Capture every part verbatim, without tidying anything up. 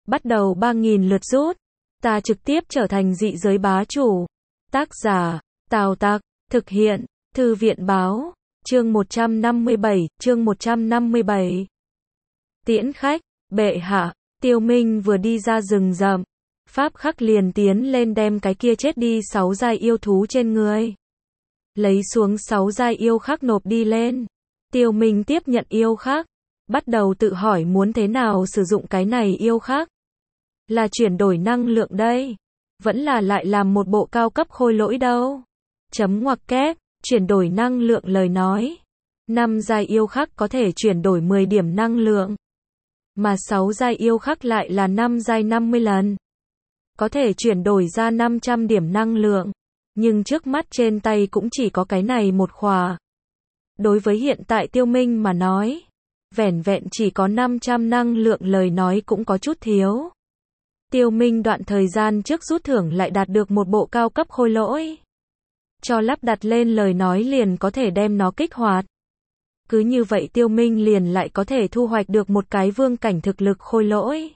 Bắt đầu ba nghìn lượt rút. Ta trực tiếp trở thành dị giới bá chủ. Tác giả, Tào Tặc, thực hiện, Thư viện báo, chương một trăm năm mươi bảy, chương một trăm năm mươi bảy. Tiễn khách, bệ hạ, Tiêu Minh vừa đi ra rừng rậm, Pháp Khắc liền tiến lên đem cái kia chết đi sáu giai yêu thú trên người. Lấy xuống sáu giai yêu khắc nộp đi lên. Tiêu Minh tiếp nhận yêu khắc, bắt đầu tự hỏi muốn thế nào sử dụng cái này yêu khắc. Là chuyển đổi năng lượng đây, vẫn là lại làm một bộ cao cấp khôi lỗi đâu. Chấm ngoặc kép, chuyển đổi năng lượng lời nói. năm giai yêu khắc có thể chuyển đổi mười điểm năng lượng. Mà sáu giai yêu khắc lại là năm giai năm mươi lần. Có thể chuyển đổi ra năm trăm điểm năng lượng. Nhưng trước mắt trên tay cũng chỉ có cái này một khỏa. Đối với hiện tại Tiêu Minh mà nói, vẻn vẹn chỉ có năm trăm năng lượng lời nói cũng có chút thiếu. Tiêu Minh đoạn thời gian trước rút thưởng lại đạt được một bộ cao cấp khôi lỗi. Cho lắp đặt lên lời nói liền có thể đem nó kích hoạt. Cứ như vậy Tiêu Minh liền lại có thể thu hoạch được một cái vương cảnh thực lực khôi lỗi.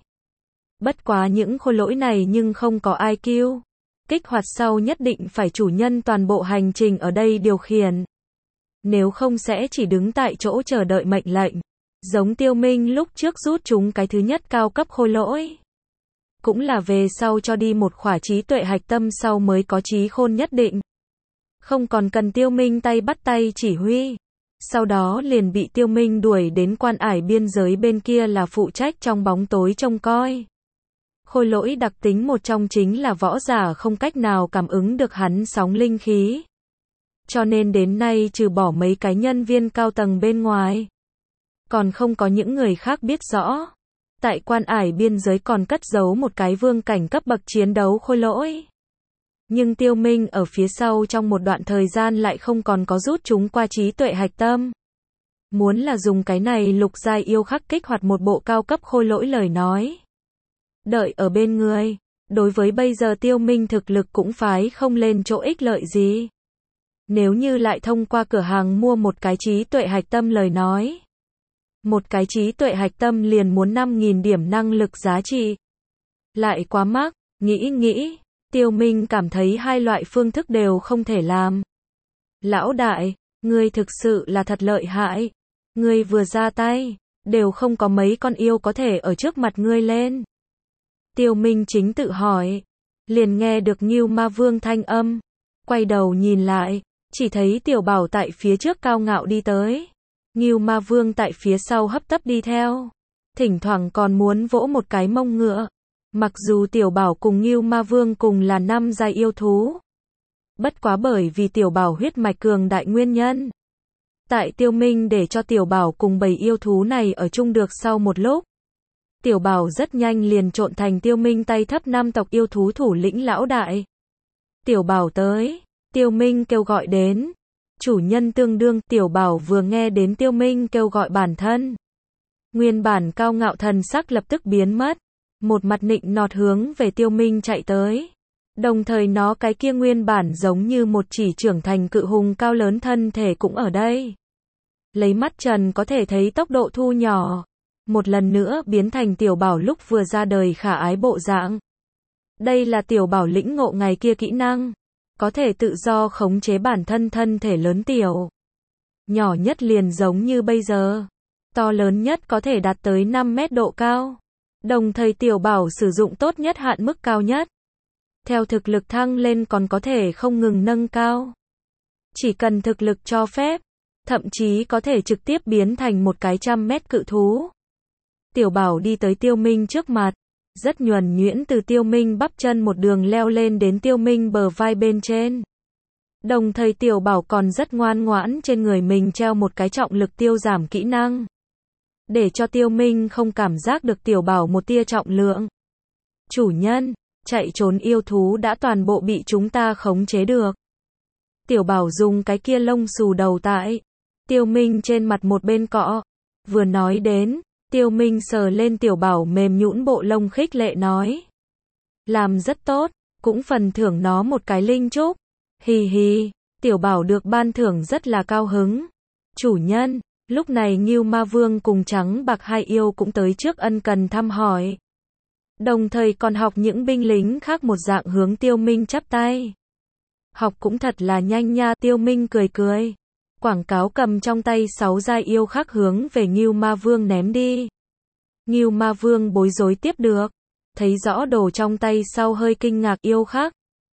Bất quá những khôi lỗi này nhưng không có i kiu. Kích hoạt sau nhất định phải chủ nhân toàn bộ hành trình ở đây điều khiển. Nếu không sẽ chỉ đứng tại chỗ chờ đợi mệnh lệnh. Giống Tiêu Minh lúc trước rút chúng cái thứ nhất cao cấp khôi lỗi. Cũng là về sau cho đi một khỏa trí tuệ hạch tâm sau mới có trí khôn nhất định. Không còn cần Tiêu Minh tay bắt tay chỉ huy. Sau đó liền bị Tiêu Minh đuổi đến quan ải biên giới bên kia là phụ trách trong bóng tối trông coi. Khôi lỗi đặc tính một trong chính là võ giả không cách nào cảm ứng được hắn sóng linh khí. Cho nên đến nay trừ bỏ mấy cái nhân viên cao tầng bên ngoài, còn không có những người khác biết rõ. Tại quan ải biên giới còn cất giấu một cái vương cảnh cấp bậc chiến đấu khôi lỗi. Nhưng Tiêu Minh ở phía sau trong một đoạn thời gian lại không còn có rút chúng qua trí tuệ hạch tâm. Muốn là dùng cái này lục giai yêu khắc kích hoạt một bộ cao cấp khôi lỗi lời nói. Đợi ở bên người, đối với bây giờ Tiêu Minh thực lực cũng phái không lên chỗ ích lợi gì. Nếu như lại thông qua cửa hàng mua một cái trí tuệ hạch tâm lời nói. Một cái trí tuệ hạch tâm liền muốn năm nghìn điểm năng lực giá trị. Lại quá mắc, nghĩ nghĩ, Tiêu Minh cảm thấy hai loại phương thức đều không thể làm. Lão đại, ngươi thực sự là thật lợi hại. Ngươi vừa ra tay, đều không có mấy con yêu có thể ở trước mặt ngươi lên. Tiêu Minh chính tự hỏi, liền nghe được Ngưu Ma Vương thanh âm, quay đầu nhìn lại, chỉ thấy Tiểu Bảo tại phía trước cao ngạo đi tới. Ngưu Ma Vương tại phía sau hấp tấp đi theo, thỉnh thoảng còn muốn vỗ một cái mông ngựa. Mặc dù Tiểu Bảo cùng Ngưu Ma Vương cùng là năm giai yêu thú, bất quá bởi vì Tiểu Bảo huyết mạch cường đại nguyên nhân. Tại Tiêu Minh để cho Tiểu Bảo cùng bầy yêu thú này ở chung được sau một lúc, Tiểu Bảo rất nhanh liền trộn thành Tiêu Minh tay thấp năm tộc yêu thú thủ lĩnh lão đại. Tiểu Bảo tới, Tiêu Minh kêu gọi đến. Chủ nhân tương đương, Tiểu Bảo vừa nghe đến Tiêu Minh kêu gọi bản thân. Nguyên bản cao ngạo thần sắc lập tức biến mất. Một mặt nịnh nọt hướng về Tiêu Minh chạy tới. Đồng thời nó cái kia nguyên bản giống như một chỉ trưởng thành cự hùng cao lớn thân thể cũng ở đây. Lấy mắt trần có thể thấy tốc độ thu nhỏ. Một lần nữa biến thành Tiểu Bảo lúc vừa ra đời khả ái bộ dạng. Đây là Tiểu Bảo lĩnh ngộ ngày kia kỹ năng. Có thể tự do khống chế bản thân thân thể lớn tiểu. Nhỏ nhất liền giống như bây giờ. To lớn nhất có thể đạt tới năm mét độ cao. Đồng thời Tiểu Bảo sử dụng tốt nhất hạn mức cao nhất. Theo thực lực thăng lên còn có thể không ngừng nâng cao. Chỉ cần thực lực cho phép, thậm chí có thể trực tiếp biến thành một cái trăm mét cự thú. Tiểu Bảo đi tới Tiêu Minh trước mặt, rất nhuần nhuyễn từ Tiêu Minh bắp chân một đường leo lên đến Tiêu Minh bờ vai bên trên. Đồng thời Tiểu Bảo còn rất ngoan ngoãn trên người mình treo một cái trọng lực tiêu giảm kỹ năng. Để cho Tiêu Minh không cảm giác được Tiểu Bảo một tia trọng lượng. Chủ nhân, chạy trốn yêu thú đã toàn bộ bị chúng ta khống chế được. Tiểu Bảo dùng cái kia lông xù đầu tại Tiêu Minh trên mặt một bên cọ. Vừa nói đến, Tiêu Minh sờ lên Tiểu Bảo mềm nhũn bộ lông khích lệ nói. Làm rất tốt, cũng phần thưởng nó một cái linh trúc. Hì hì, Tiểu Bảo được ban thưởng rất là cao hứng. Chủ nhân, lúc này Ngưu Ma Vương cùng Trắng Bạc hai yêu cũng tới trước ân cần thăm hỏi. Đồng thời còn học những binh lính khác một dạng hướng Tiêu Minh chắp tay. Học cũng thật là nhanh nha, Tiêu Minh cười cười. Quảng cáo cầm trong tay sáu giai yêu khắc hướng về Ngưu Ma Vương ném đi. Ngưu Ma Vương bối rối tiếp được. Thấy rõ đồ trong tay sau hơi kinh ngạc yêu khắc.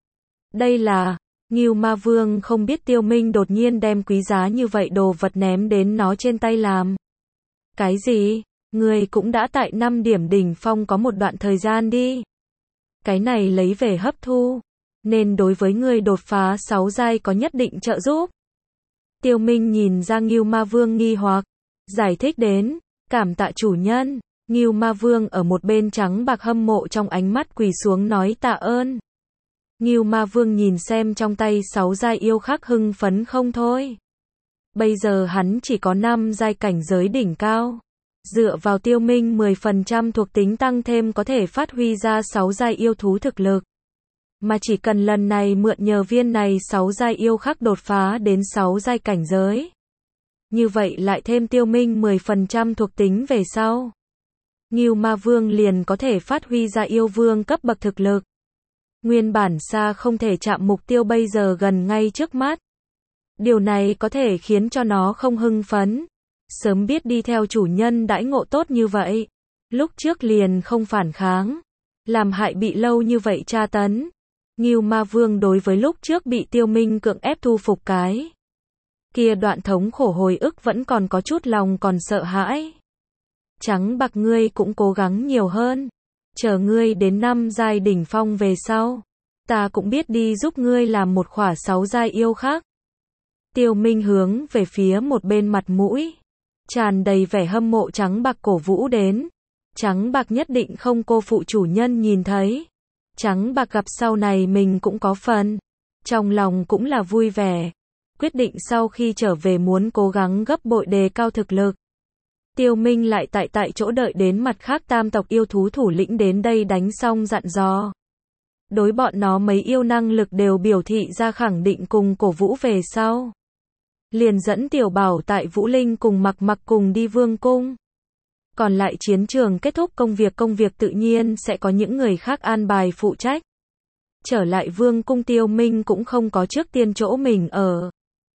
Đây là... Ngưu Ma Vương không biết Tiêu Minh đột nhiên đem quý giá như vậy đồ vật ném đến nó trên tay làm. Cái gì? Người cũng đã tại năm điểm đỉnh phong có một đoạn thời gian đi. Cái này lấy về hấp thu. Nên đối với người đột phá sáu giai có nhất định trợ giúp. Tiêu Minh nhìn ra Ngưu Ma Vương nghi hoặc. Giải thích đến. Cảm tạ chủ nhân. Ngưu Ma Vương ở một bên trắng bạc hâm mộ trong ánh mắt quỳ xuống nói tạ ơn. Ngưu Ma Vương nhìn xem trong tay sáu giai yêu khắc hưng phấn không thôi. Bây giờ hắn chỉ có năm giai cảnh giới đỉnh cao. Dựa vào Tiêu Minh mười phần trăm thuộc tính tăng thêm có thể phát huy ra sáu giai yêu thú thực lực. Mà chỉ cần lần này mượn nhờ viên này sáu giai yêu khắc đột phá đến sáu giai cảnh giới. Như vậy lại thêm Tiêu Minh mười phần trăm thuộc tính về sau. Ngưu Ma Vương liền có thể phát huy ra yêu vương cấp bậc thực lực. Nguyên bản xa không thể chạm mục tiêu bây giờ gần ngay trước mắt. Điều này có thể khiến cho nó không hưng phấn. Sớm biết đi theo chủ nhân đãi ngộ tốt như vậy. Lúc trước liền không phản kháng. Làm hại bị lâu như vậy tra tấn. Ngưu Ma Vương đối với lúc trước bị Tiêu Minh cưỡng ép thu phục cái. Kia đoạn thống khổ hồi ức vẫn còn có chút lòng còn sợ hãi. Trắng bạc ngươi cũng cố gắng nhiều hơn. Chờ ngươi đến năm giai đỉnh phong về sau. Ta cũng biết đi giúp ngươi làm một khỏa sáu giai yêu khác. Tiêu Minh hướng về phía một bên mặt mũi. Tràn đầy vẻ hâm mộ trắng bạc cổ vũ đến. Trắng bạc nhất định không cô phụ chủ nhân nhìn thấy. Trắng bạc gặp sau này mình cũng có phần. Trong lòng cũng là vui vẻ. Quyết định sau khi trở về muốn cố gắng gấp bội đề cao thực lực. Tiêu Minh lại tại tại chỗ đợi đến mặt khác tam tộc yêu thú thủ lĩnh đến đây đánh xong dặn dò. Đối bọn nó mấy yêu năng lực đều biểu thị ra khẳng định cùng cổ vũ về sau. Liền dẫn Tiểu Bảo tại Vũ Linh cùng Mặc Mặc cùng đi Vương Cung. Còn lại chiến trường kết thúc công việc công việc tự nhiên sẽ có những người khác an bài phụ trách. Trở lại Vương Cung Tiêu Minh cũng không có trước tiên chỗ mình ở.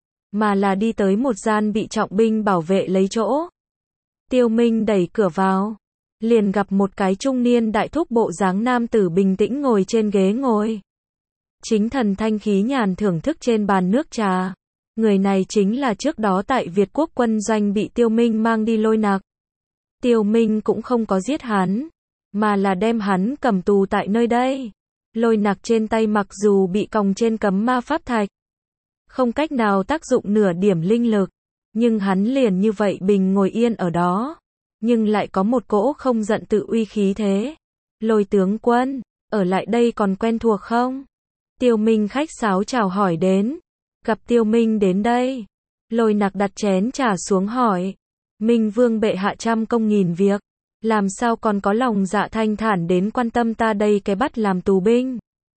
Mà là đi tới một gian bị trọng binh bảo vệ lấy chỗ. Tiêu Minh đẩy cửa vào. Liền gặp một cái trung niên đại thúc bộ dáng nam tử bình tĩnh ngồi trên ghế ngồi. Chính thần thanh khí nhàn thưởng thức trên bàn nước trà. Người này chính là trước đó tại Việt Quốc quân doanh bị Tiêu Minh mang đi Lôi Nặc. Tiêu Minh cũng không có giết hắn. Mà là đem hắn cầm tù tại nơi đây. Lôi Nặc trên tay mặc dù bị còng trên cấm ma pháp thạch. Không cách nào tác dụng nửa điểm linh lực. Nhưng hắn liền như vậy bình ngồi yên ở đó. Nhưng lại có một cỗ không giận tự uy khí thế. Lôi tướng quân, ở lại đây còn quen thuộc không? Tiêu Minh khách sáo chào hỏi đến. Gặp Tiêu Minh đến đây. Lôi Nặc đặt chén trà xuống hỏi. Minh Vương bệ hạ trăm công nghìn việc. Làm sao còn có lòng dạ thanh thản đến quan tâm ta đây cái bắt làm tù binh?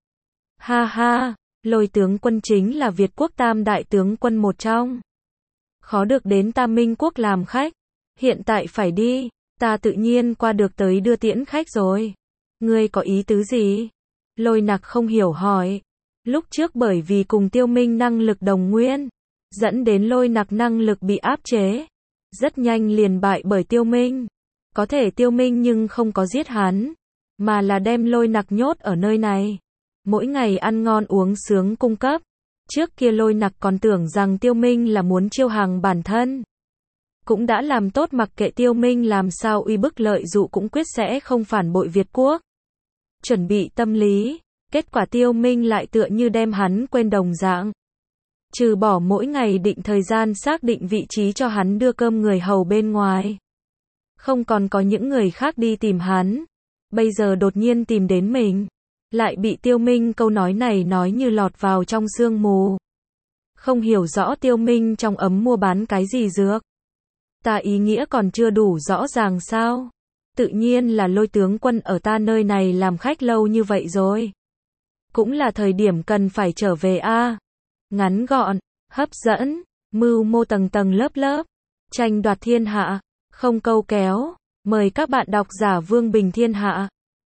Ha ha, Lôi tướng quân chính là Việt Quốc tam đại tướng quân một trong. Khó được đến ta Minh Quốc làm khách. Hiện tại phải đi, ta tự nhiên qua được tới đưa tiễn khách rồi. Ngươi có ý tứ gì? Lôi Nặc không hiểu hỏi. Lúc trước bởi vì cùng Tiêu Minh năng lực đồng nguyên, dẫn đến Lôi Nặc năng lực bị áp chế. Rất nhanh liền bại bởi Tiêu Minh. Có thể Tiêu Minh nhưng không có giết hắn, mà là đem Lôi Nặc nhốt ở nơi này. Mỗi ngày ăn ngon uống sướng cung cấp. Trước kia Lôi Nặc còn tưởng rằng Tiêu Minh là muốn chiêu hàng bản thân. Cũng đã làm tốt mặc kệ Tiêu Minh làm sao uy bức lợi dụ cũng quyết sẽ không phản bội Việt Quốc. Chuẩn bị tâm lý, kết quả Tiêu Minh lại tựa như đem hắn quên đồng dạng. Trừ bỏ mỗi ngày định thời gian xác định vị trí cho hắn đưa cơm người hầu bên ngoài. Không còn có những người khác đi tìm hắn. Bây giờ đột nhiên tìm đến mình. Lại bị Tiêu Minh câu nói này nói như lọt vào trong sương mù. Không hiểu rõ Tiêu Minh trong ấm mua bán cái gì dược. Ta ý nghĩa còn chưa đủ rõ ràng sao? Tự nhiên là Lôi tướng quân ở ta nơi này làm khách lâu như vậy rồi. Cũng là thời điểm cần phải trở về a. À. Ngắn gọn, hấp dẫn, mưu mô tầng tầng lớp lớp, tranh đoạt thiên hạ, không câu kéo. Mời các bạn đọc giả Vương Bình Thiên Hạ.